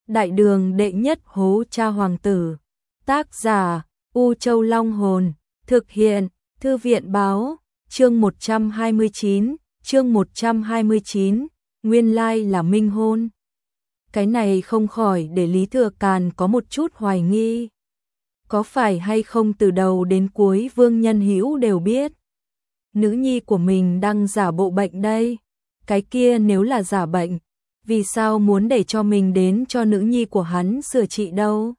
Đại đường đệ nhất hố cha hoàng tử. Tác giả U Châu Long Hồn. Thực hiện Thư viện Báo. Chương 129. Nguyên lai là minh hôn. Cái này không khỏi để Lý Thừa Càn có một chút hoài nghi. Có phải hay không từ đầu đến cuối Vương Nhân Hữu đều biết nữ nhi của mình đang giả bộ bệnh đây. Cái kia nếu là giả bệnh, vì sao muốn để cho mình đến cho nữ nhi của hắn sửa trị đâu?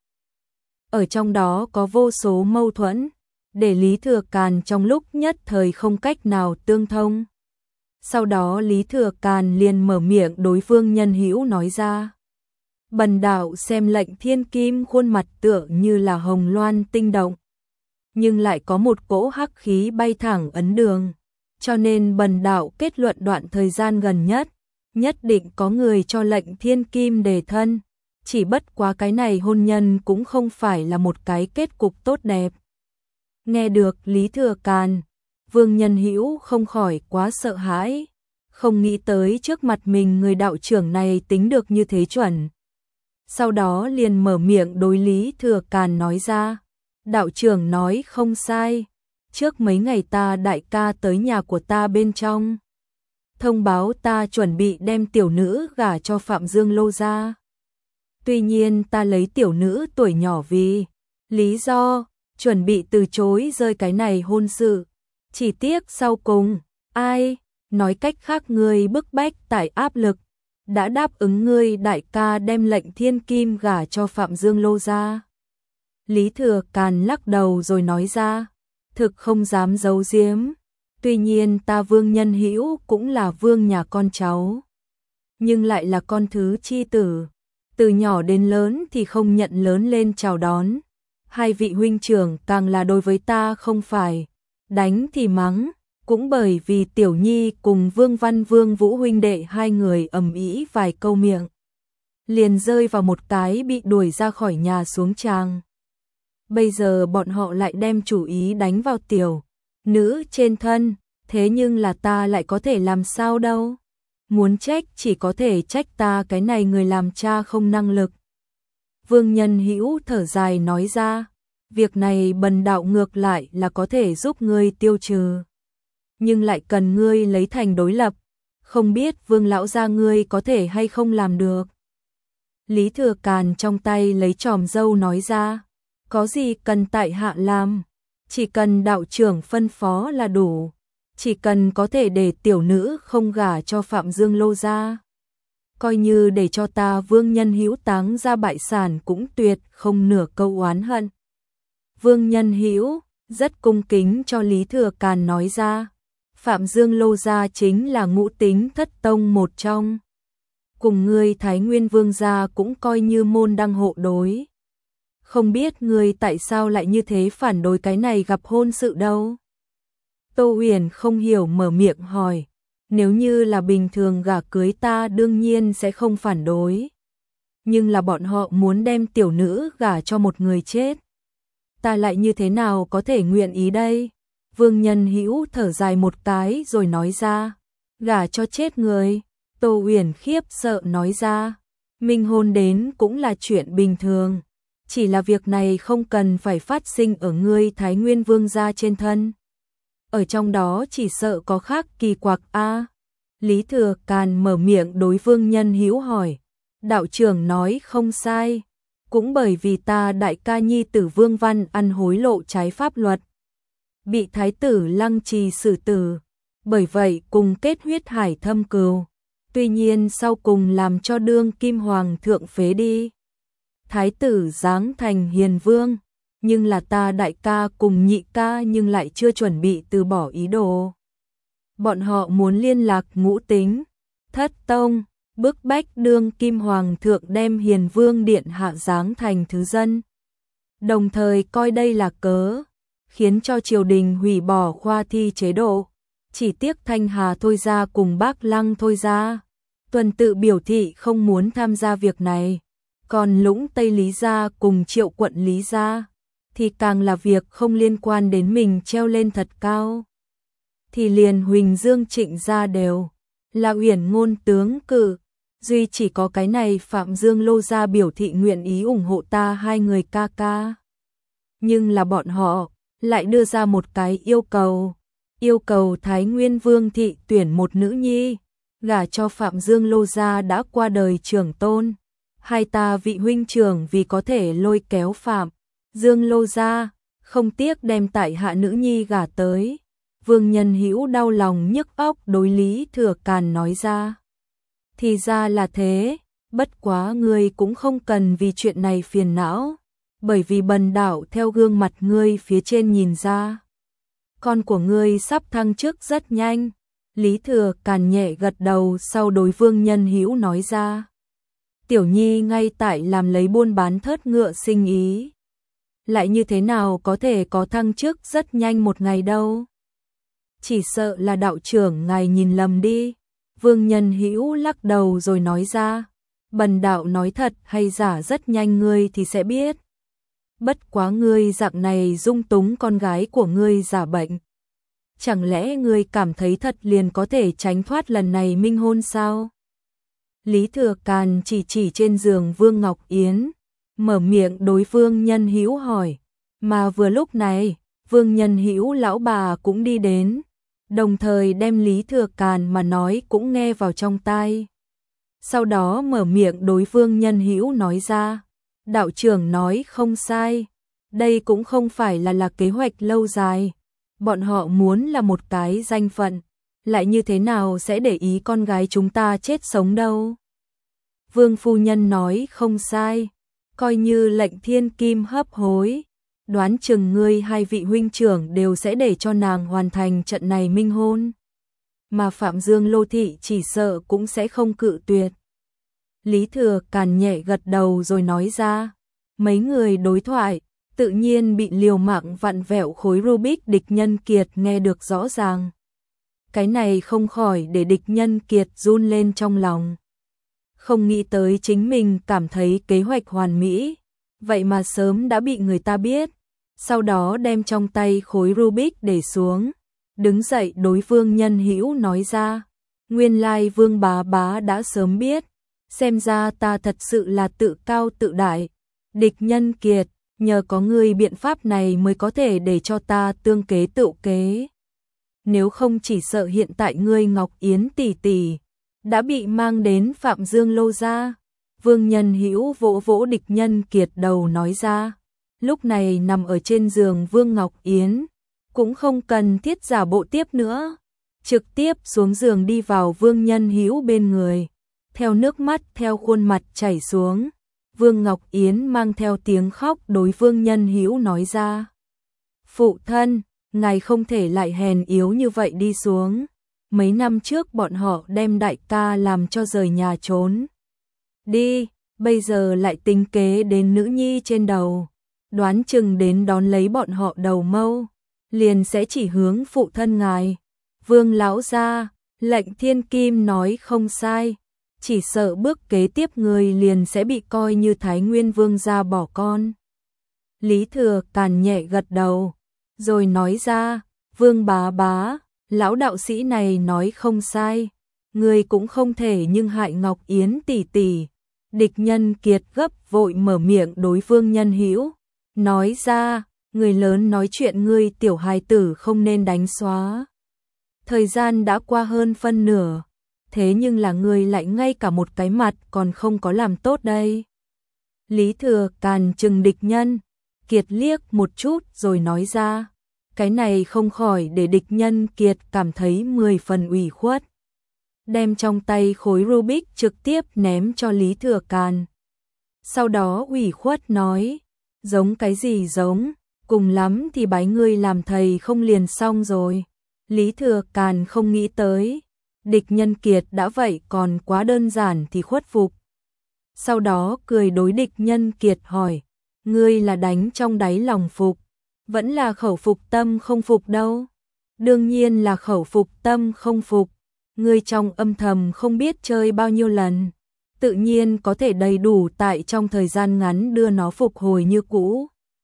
Ở trong đó có vô số mâu thuẫn, để Lý Thừa Càn trong lúc nhất thời không cách nào tương thông. Sau đó Lý Thừa Càn liền mở miệng đối Vương Nhân Hữu nói ra. Bần đạo xem lệnh thiên kim khuôn mặt tựa như là hồng loan tinh động, nhưng lại có một cỗ hắc khí bay thẳng ấn đường, cho nên bần đạo kết luận đoạn thời gian gần nhất định có người cho lệnh thiên kim đề thân, chỉ bất quá cái này hôn nhân cũng không phải là một cái kết cục tốt đẹp. Nghe được Lý Thừa Càn, Vương Nhân Hữu không khỏi quá sợ hãi, không nghĩ tới trước mặt mình người đạo trưởng này tính được như thế chuẩn. Sau đó liền mở miệng đối Lý Thừa Càn nói ra, đạo trưởng nói không sai, trước mấy ngày ta đại ca tới nhà của ta bên trong, thông báo ta chuẩn bị đem tiểu nữ gả cho Phạm Dương Lô gia. Tuy nhiên ta lấy tiểu nữ tuổi nhỏ vì lý do, chuẩn bị từ chối rơi cái này hôn sự, chỉ tiếc sau cùng, nói cách khác ngươi bức bách tại áp lực, đã đáp ứng ngươi đại ca đem lệnh thiên kim gả cho Phạm Dương Lô gia. Lý Thừa Càn lắc đầu rồi nói ra, thực không dám giấu giếm, tuy nhiên ta Vương Nhân Hữu cũng là vương nhà con cháu, nhưng lại là con thứ chi tử, từ nhỏ đến lớn thì không nhận lớn lên chào đón, hai vị huynh trưởng càng là đối với ta không phải đánh thì mắng, cũng bởi vì tiểu nhi cùng Vương Văn Vương Vũ huynh đệ hai người ầm ĩ vài câu miệng, liền rơi vào một cái bị đuổi ra khỏi nhà xuống tràng. Bây giờ bọn họ lại đem chủ ý đánh vào tiểu nữ trên thân, thế nhưng là ta lại có thể làm sao đâu? Muốn trách chỉ có thể trách ta cái này người làm cha không năng lực. Vương Nhân Hữu thở dài nói ra, việc này bần đạo ngược lại là có thể giúp ngươi tiêu trừ, nhưng lại cần ngươi lấy thành đối lập, không biết Vương lão gia ngươi có thể hay không làm được. Lý Thừa Càn trong tay lấy chòm râu nói ra, có gì cần tại hạ làm, chỉ cần đạo trưởng phân phó là đủ, chỉ cần có thể để tiểu nữ không gả cho Phạm Dương Lô gia, coi như để cho ta Vương Nhân Hữu táng ra bại sản cũng tuyệt không nửa câu oán hận. Vương Nhân Hữu rất cung kính cho Lý Thừa Càn nói ra, Phạm Dương Lô gia chính là ngũ tính thất tông một trong, cùng ngươi Thái Nguyên Vương gia cũng coi như môn đăng hộ đối. Không biết ngươi tại sao lại như thế phản đối cái này gặp hôn sự đâu? Tô Huyền không hiểu mở miệng hỏi, nếu như là bình thường gả cưới ta đương nhiên sẽ không phản đối, nhưng là bọn họ muốn đem tiểu nữ gả cho một người chết, ta lại như thế nào có thể nguyện ý đây? Vương Nhân Hữu thở dài một cái rồi nói ra, gả cho chết người. Tô Huyền khiếp sợ nói ra, minh hôn đến cũng là chuyện bình thường, chỉ là việc này không cần phải phát sinh ở ngươi Thái Nguyên Vương gia trên thân, ở trong đó chỉ sợ có khác kỳ quặc a. Lý Thừa Càn mở miệng đối Vương Nhân Hữu hỏi, đạo trưởng nói không sai, cũng bởi vì ta đại ca nhi tử Vương Văn ăn hối lộ trái pháp luật, bị thái tử Lăng Trì xử tử, bởi vậy cùng kết huyết hải thâm cừu, tuy nhiên sau cùng làm cho đương kim hoàng thượng phế đi, thái tử giáng thành hiền vương, nhưng là ta đại ca cùng nhị ca nhưng lại chưa chuẩn bị từ bỏ ý đồ. Bọn họ muốn liên lạc ngũ tính, thất tông, bức bách đương kim hoàng thượng đem hiền vương điện hạ giáng thành thứ dân. Đồng thời coi đây là cớ, khiến cho triều đình hủy bỏ khoa thi chế độ. Chỉ tiếc Thanh Hà Thôi gia cùng Bác Lăng Thôi gia tuần tự biểu thị không muốn tham gia việc này. Còn Lũng Tây Lý gia cùng Triệu Quận Lý gia thì càng là việc không liên quan đến mình treo lên thật cao. Thì liền Huỳnh Dương Trịnh gia đều là uyển ngôn tướng cử, duy chỉ có cái này Phạm Dương Lô gia biểu thị nguyện ý ủng hộ ta hai người ca ca. Nhưng là bọn họ lại đưa ra một cái yêu cầu Thái Nguyên Vương thị tuyển một nữ nhi, gả cho Phạm Dương Lô gia đã qua đời trưởng tôn. Hai ta vị huynh trưởng vì có thể lôi kéo Phạm Dương Lô gia, không tiếc đem tại hạ nữ nhi gả tới. Vương Nhân Hữu đau lòng nhức óc đối Lý Thừa Càn nói ra. Thì ra là thế, bất quá ngươi cũng không cần vì chuyện này phiền não, bởi vì bần đạo theo gương mặt ngươi phía trên nhìn ra. Con của ngươi sắp thăng chức rất nhanh. Lý Thừa Càn nhẹ gật đầu sau đối Vương Nhân Hữu nói ra. Tiểu nhi ngay tại làm lấy buôn bán thớt ngựa sinh ý. Lại như thế nào có thể có thăng chức rất nhanh một ngày đâu. Chỉ sợ là đạo trưởng ngài nhìn lầm đi. Vương Nhân Hữu lắc đầu rồi nói ra. Bần đạo nói thật hay giả rất nhanh ngươi thì sẽ biết. Bất quá ngươi dạng này dung túng con gái của ngươi giả bệnh. Chẳng lẽ ngươi cảm thấy thật liền có thể tránh thoát lần này minh hôn sao? Lý Thừa Càn chỉ trên giường Vương Ngọc Yến, mở miệng đối Vương Nhân Hữu hỏi. Mà vừa lúc này, Vương Nhân Hữu lão bà cũng đi đến, đồng thời đem Lý Thừa Càn mà nói cũng nghe vào trong tai. Sau đó mở miệng đối Vương Nhân Hữu nói ra, đạo trưởng nói không sai, đây cũng không phải là kế hoạch lâu dài, bọn họ muốn là một cái danh phận, lại như thế nào sẽ để ý con gái chúng ta chết sống đâu. Vương phu nhân nói không sai, coi như lệnh thiên kim hấp hối, đoán chừng ngươi hai vị huynh trưởng đều sẽ để cho nàng hoàn thành trận này minh hôn. Mà Phạm Dương Lô thị chỉ sợ cũng sẽ không cự tuyệt. Lý Thừa Càn nhẹ gật đầu rồi nói ra, mấy người đối thoại, tự nhiên bị liều mạng vặn vẹo khối Rubik địch nhân Kiệt nghe được rõ ràng. Cái này không khỏi để địch nhân Kiệt run lên trong lòng. Không nghĩ tới chính mình cảm thấy kế hoạch hoàn mỹ, vậy mà sớm đã bị người ta biết. Sau đó đem trong tay khối Rubik để xuống, đứng dậy đối Vương Nhân Hữu nói ra, nguyên lai Vương bá bá đã sớm biết, xem ra ta thật sự là tự cao tự đại. Địch nhân Kiệt, nhờ có ngươi biện pháp này mới có thể để cho ta tương kế tự kế. Nếu không chỉ sợ hiện tại ngươi Ngọc Yến tỷ tỷ đã bị mang đến Phạm Dương Lô gia. Vương Nhân Hữu vỗ vỗ địch nhân Kiệt đầu nói ra. Lúc này nằm ở trên giường Vương Ngọc Yến, cũng không cần thiết giả bộ tiếp nữa, trực tiếp xuống giường đi vào Vương Nhân Hữu bên người, theo nước mắt theo khuôn mặt chảy xuống. Vương Ngọc Yến mang theo tiếng khóc đối Vương Nhân Hữu nói ra. Phụ thân, ngài không thể lại hèn yếu như vậy đi xuống. Mấy năm trước bọn họ đem đại ca làm cho rời nhà trốn đi, bây giờ lại tính kế đến nữ nhi trên đầu. Đoán chừng đến đón lấy bọn họ đầu mâu, liền sẽ chỉ hướng phụ thân ngài. Vương lão gia, lệnh thiên kim nói không sai, chỉ sợ bước kế tiếp người liền sẽ bị coi như Thái Nguyên Vương gia bỏ con. Lý Thừa Càn nhẹ gật đầu, rồi nói ra, Vương bá bá, lão đạo sĩ này nói không sai, người cũng không thể nhưng hại Ngọc Yến tỷ tỷ. Địch nhân Kiệt gấp vội mở miệng đối Vương Nhân Hữu, nói ra, người lớn nói chuyện ngươi tiểu hài tử không nên đánh xóa. Thời gian đã qua hơn phân nửa, thế nhưng là ngươi lại ngay cả một cái mặt còn không có làm tốt đây. Lý Thừa Càn trừng địch nhân Kiệt liếc một chút rồi nói ra, cái này không khỏi để địch nhân Kiệt cảm thấy 10 phần ủy khuất. Đem trong tay khối Rubik trực tiếp ném cho Lý Thừa Càn. Sau đó ủy khuất nói, giống cái gì giống, cùng lắm thì bái ngươi làm thầy không liền xong rồi. Lý Thừa Càn không nghĩ tới, địch nhân Kiệt đã vậy còn quá đơn giản thì khuất phục. Sau đó cười đối địch nhân Kiệt hỏi, ngươi là đánh trong đáy lòng phục, vẫn là khẩu phục tâm không phục đâu? Đương nhiên là khẩu phục tâm không phục, ngươi trong âm thầm không biết chơi bao nhiêu lần, tự nhiên có thể đầy đủ tại trong thời gian ngắn đưa nó phục hồi như cũ.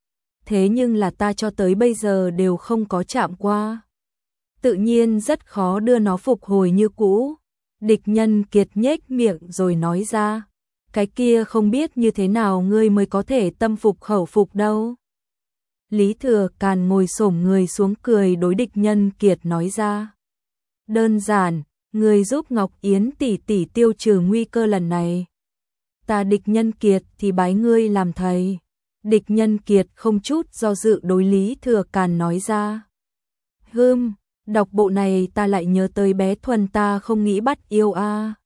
Thế nhưng là ta cho tới bây giờ đều không có chạm qua, tự nhiên rất khó đưa nó phục hồi như cũ. Địch Nhân Kiệt nhếch miệng rồi nói ra, cái kia không biết như thế nào ngươi mới có thể tâm phục khẩu phục đâu. Lý Thừa Càn ngồi xổm người xuống cười đối Địch Nhân Kiệt nói ra. Đơn giản, ngươi giúp Ngọc Yến tỷ tỷ tiêu trừ nguy cơ lần này. Ta Địch Nhân Kiệt thì bái ngươi làm thầy. Địch Nhân Kiệt không chút do dự đối Lý Thừa Càn nói ra. Đọc bộ này ta lại nhớ tới bé Thuần ta không nghĩ bắt yêu a.